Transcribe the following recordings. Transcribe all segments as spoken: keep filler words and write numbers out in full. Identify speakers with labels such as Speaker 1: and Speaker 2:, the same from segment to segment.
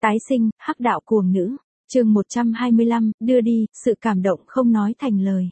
Speaker 1: Tái sinh, hắc đạo cuồng nữ. Chương một trăm hai mươi lăm, đưa đi, sự cảm động không nói thành lời.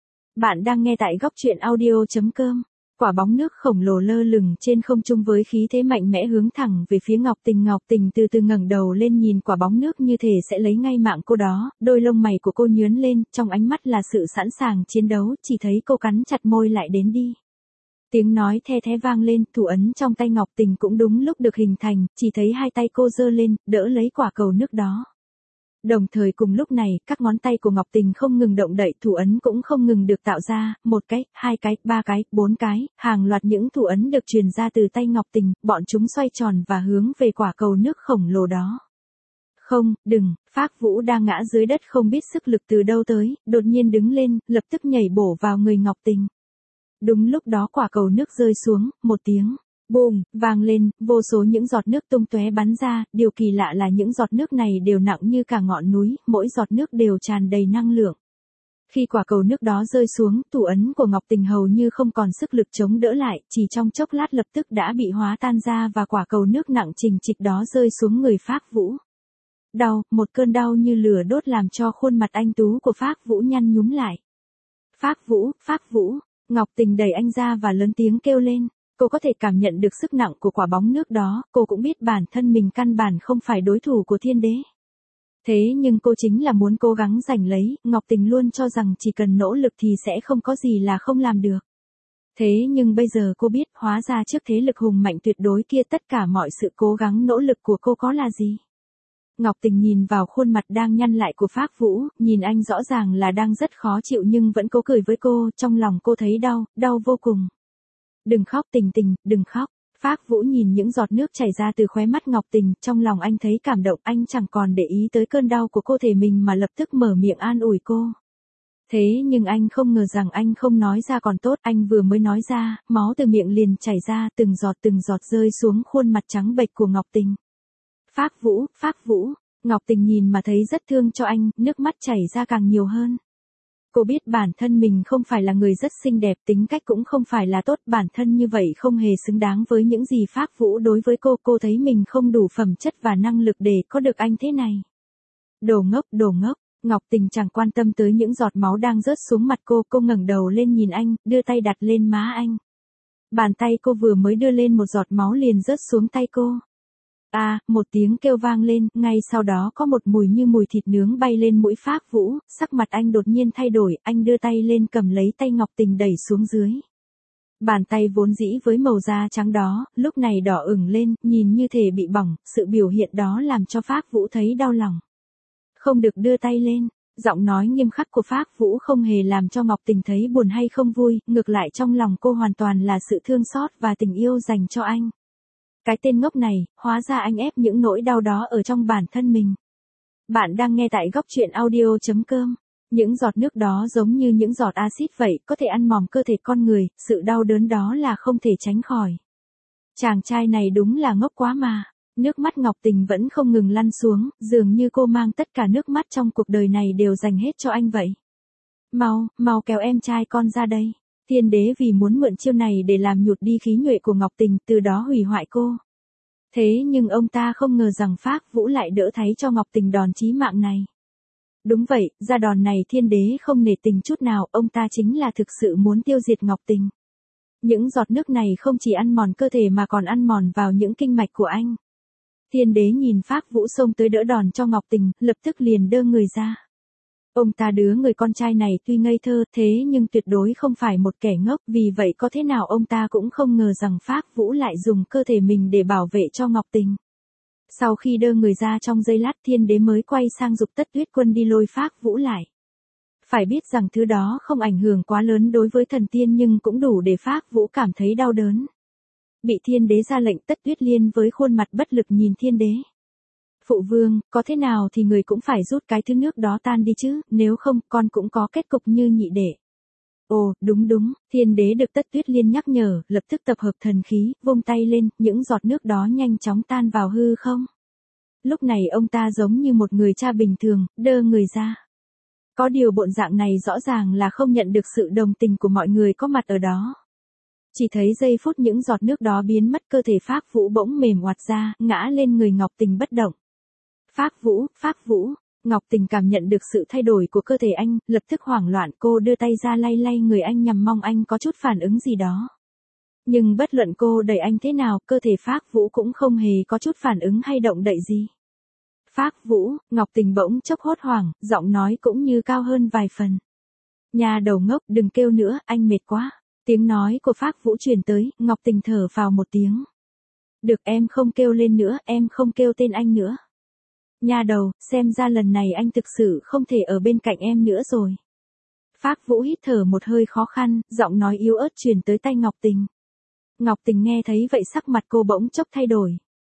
Speaker 1: Bạn đang nghe tại góc truyện audio chấm com. Quả bóng nước khổng lồ lơ lửng trên không trung với khí thế mạnh mẽ hướng thẳng về phía Ngọc Tình. Ngọc Tình từ từ ngẩng đầu lên nhìn quả bóng nước như thể sẽ lấy ngay mạng cô đó, đôi lông mày của cô nhướng lên, trong ánh mắt là sự sẵn sàng chiến đấu, chỉ thấy cô cắn chặt môi lại đến đi. Tiếng nói the thé vang lên, thủ ấn trong tay Ngọc Tình cũng đúng lúc được hình thành, chỉ thấy hai tay cô giơ lên, đỡ lấy quả cầu nước đó. Đồng thời cùng lúc này, các ngón tay của Ngọc Tình không ngừng động đậy, thủ ấn cũng không ngừng được tạo ra, một cái, hai cái, ba cái, bốn cái, hàng loạt những thủ ấn được truyền ra từ tay Ngọc Tình, bọn chúng xoay tròn và hướng về quả cầu nước khổng lồ đó. Không, đừng, Phác Vũ đang ngã dưới đất không biết sức lực từ đâu tới, đột nhiên đứng lên, lập tức nhảy bổ vào người Ngọc Tình. Đúng lúc đó quả cầu nước rơi xuống, một tiếng bùm vang lên, vô số những giọt nước tung tóe bắn ra, điều kỳ lạ là những giọt nước này đều nặng như cả ngọn núi, mỗi giọt nước đều tràn đầy năng lượng. Khi quả cầu nước đó rơi xuống, thủ ấn của Ngọc Tình hầu như không còn sức lực chống đỡ lại, chỉ trong chốc lát lập tức đã bị hóa tan ra và quả cầu nước nặng trình trịch đó rơi xuống người Phác Vũ. Đau, một cơn đau như lửa đốt làm cho khuôn mặt anh tú của Phác Vũ nhăn nhúm lại. Phác Vũ, Phác Vũ. Ngọc Tình đẩy anh ra và lớn tiếng kêu lên. Cô có thể cảm nhận được sức nặng của quả bóng nước đó, cô cũng biết bản thân mình căn bản không phải đối thủ của thiên đế. Thế nhưng cô chính là muốn cố gắng giành lấy, Ngọc Tình luôn cho rằng chỉ cần nỗ lực thì sẽ không có gì là không làm được. Thế nhưng bây giờ cô biết, hóa ra trước thế lực hùng mạnh tuyệt đối kia tất cả mọi sự cố gắng nỗ lực của cô có là gì. Ngọc Tình nhìn vào khuôn mặt đang nhăn lại của Phác Vũ, nhìn anh rõ ràng là đang rất khó chịu nhưng vẫn cố cười với cô, trong lòng cô thấy đau, đau vô cùng. Đừng khóc Tình Tình, đừng khóc. Phác Vũ nhìn những giọt nước chảy ra từ khóe mắt Ngọc Tình, trong lòng anh thấy cảm động, anh chẳng còn để ý tới cơn đau của cô thể mình mà lập tức mở miệng an ủi cô. Thế nhưng anh không ngờ rằng anh không nói ra còn tốt, anh vừa mới nói ra, máu từ miệng liền chảy ra, từng giọt từng giọt rơi xuống khuôn mặt trắng bệch của Ngọc Tình. Phác Vũ, Phác Vũ, Ngọc Tình nhìn mà thấy rất thương cho anh, nước mắt chảy ra càng nhiều hơn. Cô biết bản thân mình không phải là người rất xinh đẹp, tính cách cũng không phải là tốt, bản thân như vậy không hề xứng đáng với những gì Phác Vũ đối với cô, cô thấy mình không đủ phẩm chất và năng lực để có được anh thế này. Đồ ngốc, đồ ngốc, Ngọc Tình chẳng quan tâm tới những giọt máu đang rớt xuống mặt cô, cô ngẩng đầu lên nhìn anh, đưa tay đặt lên má anh. Bàn tay cô vừa mới đưa lên một giọt máu liền rớt xuống tay cô. À, một tiếng kêu vang lên, ngay sau đó có một mùi như mùi thịt nướng bay lên mũi Phác Vũ, sắc mặt anh đột nhiên thay đổi, anh đưa tay lên cầm lấy tay Ngọc Tình đẩy xuống dưới. Bàn tay vốn dĩ với màu da trắng đó, lúc này đỏ ửng lên, nhìn như thể bị bỏng, sự biểu hiện đó làm cho Phác Vũ thấy đau lòng. Không được đưa tay lên, giọng nói nghiêm khắc của Phác Vũ không hề làm cho Ngọc Tình thấy buồn hay không vui, ngược lại trong lòng cô hoàn toàn là sự thương xót và tình yêu dành cho anh. Cái tên ngốc này, hóa ra anh ép những nỗi đau đó ở trong bản thân mình. Bạn đang nghe tại góc truyện audio chấm com. Những giọt nước đó giống như những giọt axit vậy, có thể ăn mòn cơ thể con người, sự đau đớn đó là không thể tránh khỏi. Chàng trai này đúng là ngốc quá mà. Nước mắt Ngọc Tình vẫn không ngừng lăn xuống, dường như cô mang tất cả nước mắt trong cuộc đời này đều dành hết cho anh vậy. Mau, mau kéo em trai con ra đây. Thiên đế vì muốn mượn chiêu này để làm nhụt đi khí nhuệ của Ngọc Tình, từ đó hủy hoại cô. Thế nhưng ông ta không ngờ rằng Phác Vũ lại đỡ thay cho Ngọc Tình đòn chí mạng này. Đúng vậy, ra đòn này thiên đế không nể tình chút nào, ông ta chính là thực sự muốn tiêu diệt Ngọc Tình. Những giọt nước này không chỉ ăn mòn cơ thể mà còn ăn mòn vào những kinh mạch của anh. Thiên đế nhìn Phác Vũ xông tới đỡ đòn cho Ngọc Tình, lập tức liền đơ người ra. Ông ta đứa người con trai này tuy ngây thơ thế nhưng tuyệt đối không phải một kẻ ngốc, vì vậy có thế nào ông ta cũng không ngờ rằng Phác Vũ lại dùng cơ thể mình để bảo vệ cho Ngọc Tình. Sau khi đơ người ra trong giây lát thiên đế mới quay sang giục Tất Tuyết Quân đi lôi Phác Vũ lại. Phải biết rằng thứ đó không ảnh hưởng quá lớn đối với thần tiên nhưng cũng đủ để Phác Vũ cảm thấy đau đớn. Bị thiên đế ra lệnh Tất Tuyết Liên với khuôn mặt bất lực nhìn thiên đế. Phụ vương, có thế nào thì người cũng phải rút cái thứ nước đó tan đi chứ, nếu không con cũng có kết cục như nhị đệ. Ồ, đúng đúng, thiên đế được Tất Tuyết Liên nhắc nhở, lập tức tập hợp thần khí, vung tay lên, những giọt nước đó nhanh chóng tan vào hư không. Lúc này ông ta giống như một người cha bình thường, đơ người ra. Có điều bộ dạng này rõ ràng là không nhận được sự đồng tình của mọi người có mặt ở đó. Chỉ thấy giây phút những giọt nước đó biến mất cơ thể Phác Vũ bỗng mềm oặt ra, ngã lên người Ngọc Tình bất động. Phác Vũ, Phác Vũ. Ngọc Tình cảm nhận được sự thay đổi của cơ thể anh, lập tức hoảng loạn, cô đưa tay ra lay lay người anh nhằm mong anh có chút phản ứng gì đó. Nhưng bất luận cô đẩy anh thế nào, cơ thể Phác Vũ cũng không hề có chút phản ứng hay động đậy gì. Phác Vũ, Ngọc Tình bỗng chốc hốt hoảng, giọng nói cũng như cao hơn vài phần. Nhà đầu ngốc, đừng kêu nữa, anh mệt quá. Tiếng nói của Phác Vũ truyền tới, Ngọc Tình thở phào một tiếng. Được, em không kêu lên nữa, em không kêu tên anh nữa. Nhà đầu, xem ra lần này anh thực sự không thể ở bên cạnh em nữa rồi. Phác Vũ hít thở một hơi khó khăn, giọng nói yếu ớt truyền tới tai Ngọc Tình. Ngọc Tình nghe thấy vậy sắc mặt cô bỗng chốc thay đổi.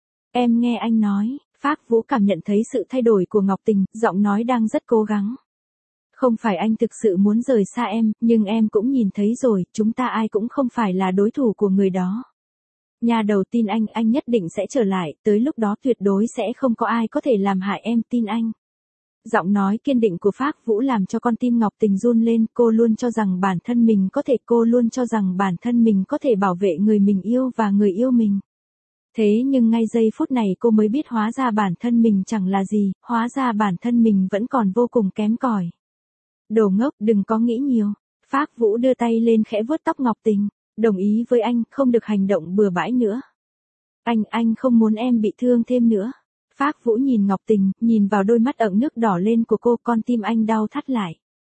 Speaker 1: Em nghe anh nói, Phác Vũ cảm nhận thấy sự thay đổi của Ngọc Tình, giọng nói đang rất cố gắng. Không phải anh thực sự muốn rời xa em, nhưng em cũng nhìn thấy rồi, chúng ta ai cũng không phải là đối thủ của người đó. Nhà đầu tin anh, anh nhất định sẽ trở lại, tới lúc đó tuyệt đối sẽ không có ai có thể làm hại em, tin anh. Giọng nói kiên định của Phác Vũ làm cho con tim Ngọc Tình run lên, cô luôn cho rằng bản thân mình có thể, cô luôn cho rằng bản thân mình có thể bảo vệ người mình yêu và người yêu mình. Thế nhưng ngay giây phút này cô mới biết hóa ra bản thân mình chẳng là gì, hóa ra bản thân mình vẫn còn vô cùng kém cỏi. Đồ ngốc, đừng có nghĩ nhiều. Phác Vũ đưa tay lên khẽ vuốt tóc Ngọc Tình. Đồng ý với anh, không được hành động bừa bãi nữa. Anh, anh không muốn em bị thương thêm nữa. Phác Vũ nhìn Ngọc Tình, nhìn vào đôi mắt ửng nước đỏ lên của cô, con tim anh đau thắt lại.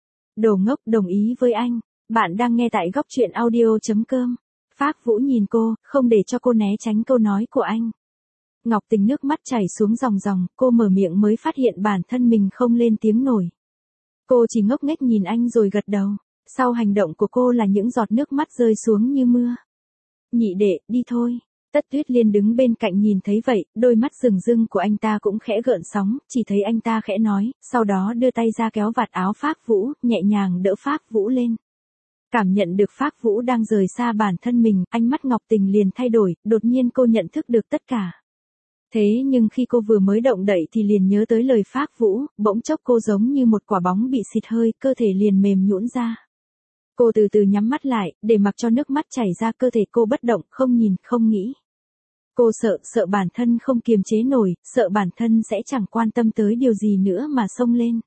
Speaker 1: Đồ ngốc, đồng ý với anh. Bạn đang nghe tại góc truyện audio chấm com. Phác Vũ nhìn cô, không để cho cô né tránh câu nói của anh. Ngọc Tình nước mắt chảy xuống ròng ròng, cô mở miệng mới phát hiện bản thân mình không lên tiếng nổi. Cô chỉ ngốc nghếch nhìn anh rồi gật đầu. Sau hành động của cô là những giọt nước mắt rơi xuống như mưa. Nhị đệ, đi thôi. Tất Tuyết Liên đứng bên cạnh nhìn thấy vậy, đôi mắt rừng rưng của anh ta cũng khẽ gợn sóng, chỉ thấy anh ta khẽ nói, sau đó đưa tay ra kéo vạt áo Phác Vũ, nhẹ nhàng đỡ Phác Vũ lên. Cảm nhận được Phác Vũ đang rời xa bản thân mình, ánh mắt Ngọc Tình liền thay đổi, đột nhiên cô nhận thức được tất cả. Thế nhưng khi cô vừa mới động đậy thì liền nhớ tới lời Phác Vũ, bỗng chốc cô giống như một quả bóng bị xịt hơi, cơ thể liền mềm nhũn ra. Cô từ từ nhắm mắt lại, để mặc cho nước mắt chảy ra, cơ thể cô bất động, không nhìn, không nghĩ. Cô sợ, sợ bản thân không kiềm chế nổi, sợ bản thân sẽ chẳng quan tâm tới điều gì nữa mà xông lên.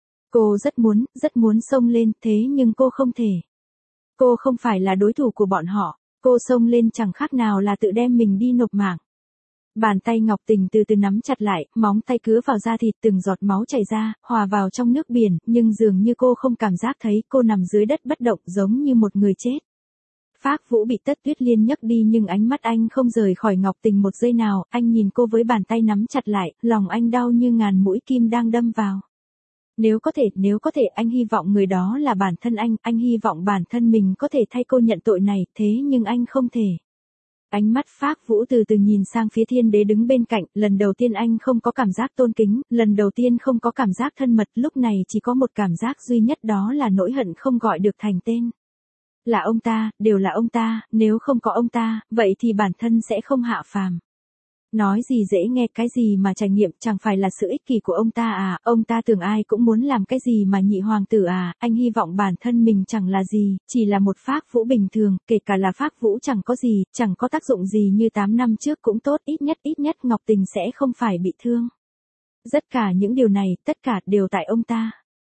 Speaker 1: Cô rất muốn, rất muốn xông lên, thế nhưng cô không thể. Cô không phải là đối thủ của bọn họ, cô xông lên chẳng khác nào là tự đem mình đi nộp mạng. Bàn tay Ngọc Tình từ từ nắm chặt lại, móng tay cứa vào da thịt, từng giọt máu chảy ra, hòa vào trong nước biển, nhưng dường như cô không cảm giác thấy, cô nằm dưới đất bất động giống như một người chết. Phác Vũ bị Tất Tuyết Liên nhấc đi nhưng ánh mắt anh không rời khỏi Ngọc Tình một giây nào, anh nhìn cô với bàn tay nắm chặt lại, lòng anh đau như ngàn mũi kim đang đâm vào. Nếu có thể, nếu có thể, anh hy vọng người đó là bản thân anh, anh hy vọng bản thân mình có thể thay cô nhận tội này, thế nhưng anh không thể. Ánh mắt Phác Vũ từ từ nhìn sang phía Thiên Đế đứng bên cạnh, lần đầu tiên anh không có cảm giác tôn kính, lần đầu tiên không có cảm giác thân mật, lúc này chỉ có một cảm giác duy nhất, đó là nỗi hận không gọi được thành tên. Là ông ta, đều là ông ta, nếu không có ông ta, vậy thì bản thân sẽ không hạ phàm. Nói gì dễ nghe, cái gì mà trải nghiệm, chẳng phải là sự ích kỷ của ông ta à, ông ta tưởng ai cũng muốn làm cái gì mà nhị hoàng tử à, anh hy vọng bản thân mình chẳng là gì, chỉ là một Phác Vũ bình thường, kể cả là Phác Vũ chẳng có gì, chẳng có tác dụng gì như tám năm trước cũng tốt, ít nhất ít nhất Ngọc Tình sẽ không phải bị thương. Tất cả những điều này, tất cả đều tại ông ta.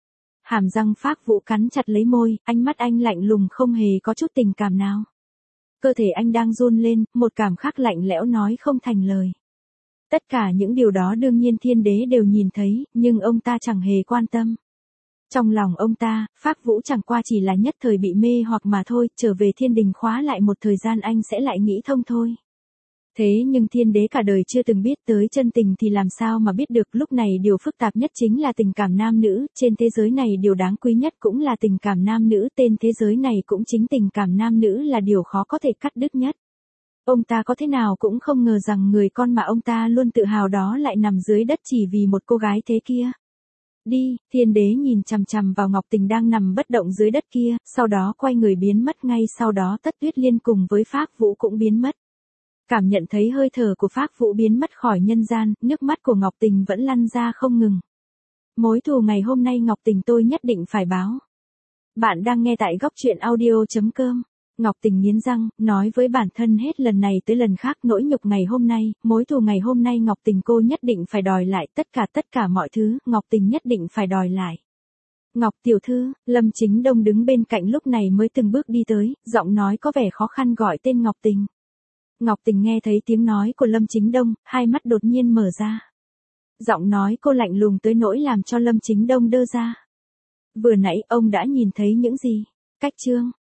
Speaker 1: Hàm răng Phác Vũ cắn chặt lấy môi, ánh mắt anh lạnh lùng không hề có chút tình cảm nào. Cơ thể anh đang run lên, một cảm khác lạnh lẽo nói không thành lời. Tất cả những điều đó đương nhiên Thiên Đế đều nhìn thấy, nhưng ông ta chẳng hề quan tâm. Trong lòng ông ta, Phác Vũ chẳng qua chỉ là nhất thời bị mê hoặc mà thôi, trở về thiên đình khóa lại một thời gian anh sẽ lại nghĩ thông thôi. Thế nhưng Thiên Đế cả đời chưa từng biết tới chân tình thì làm sao mà biết được, lúc này điều phức tạp nhất chính là tình cảm nam nữ, trên thế giới này điều đáng quý nhất cũng là tình cảm nam nữ, tên thế giới này cũng chính tình cảm nam nữ là điều khó có thể cắt đứt nhất. Ông ta có thế nào cũng không ngờ rằng người con mà ông ta luôn tự hào đó lại nằm dưới đất chỉ vì một cô gái thế kia. Đi, Thiên Đế nhìn chằm chằm vào Ngọc Tình đang nằm bất động dưới đất kia, sau đó quay người biến mất, ngay sau đó Tất Tuyết Liên cùng với Phác Vũ cũng biến mất. Cảm nhận thấy hơi thở của Phác Vũ biến mất khỏi nhân gian, nước mắt của Ngọc Tình vẫn lăn ra không ngừng. Mối thù ngày hôm nay Ngọc Tình tôi nhất định phải báo. Bạn đang nghe tại góc truyện audio chấm com. Ngọc Tình nghiến răng, nói với bản thân hết lần này tới lần khác nỗi nhục ngày hôm nay, mối thù ngày hôm nay Ngọc Tình cô nhất định phải đòi lại tất cả tất cả mọi thứ, Ngọc Tình nhất định phải đòi lại. Ngọc tiểu thư, Lâm Chính Đông đứng bên cạnh lúc này mới từng bước đi tới, giọng nói có vẻ khó khăn gọi tên Ngọc Tình. Ngọc Tình nghe thấy tiếng nói của Lâm Chính Đông, hai mắt đột nhiên mở ra. Giọng nói cô lạnh lùng tới nỗi làm cho Lâm Chính Đông đơ ra. Vừa nãy ông đã nhìn thấy những gì? Cách chương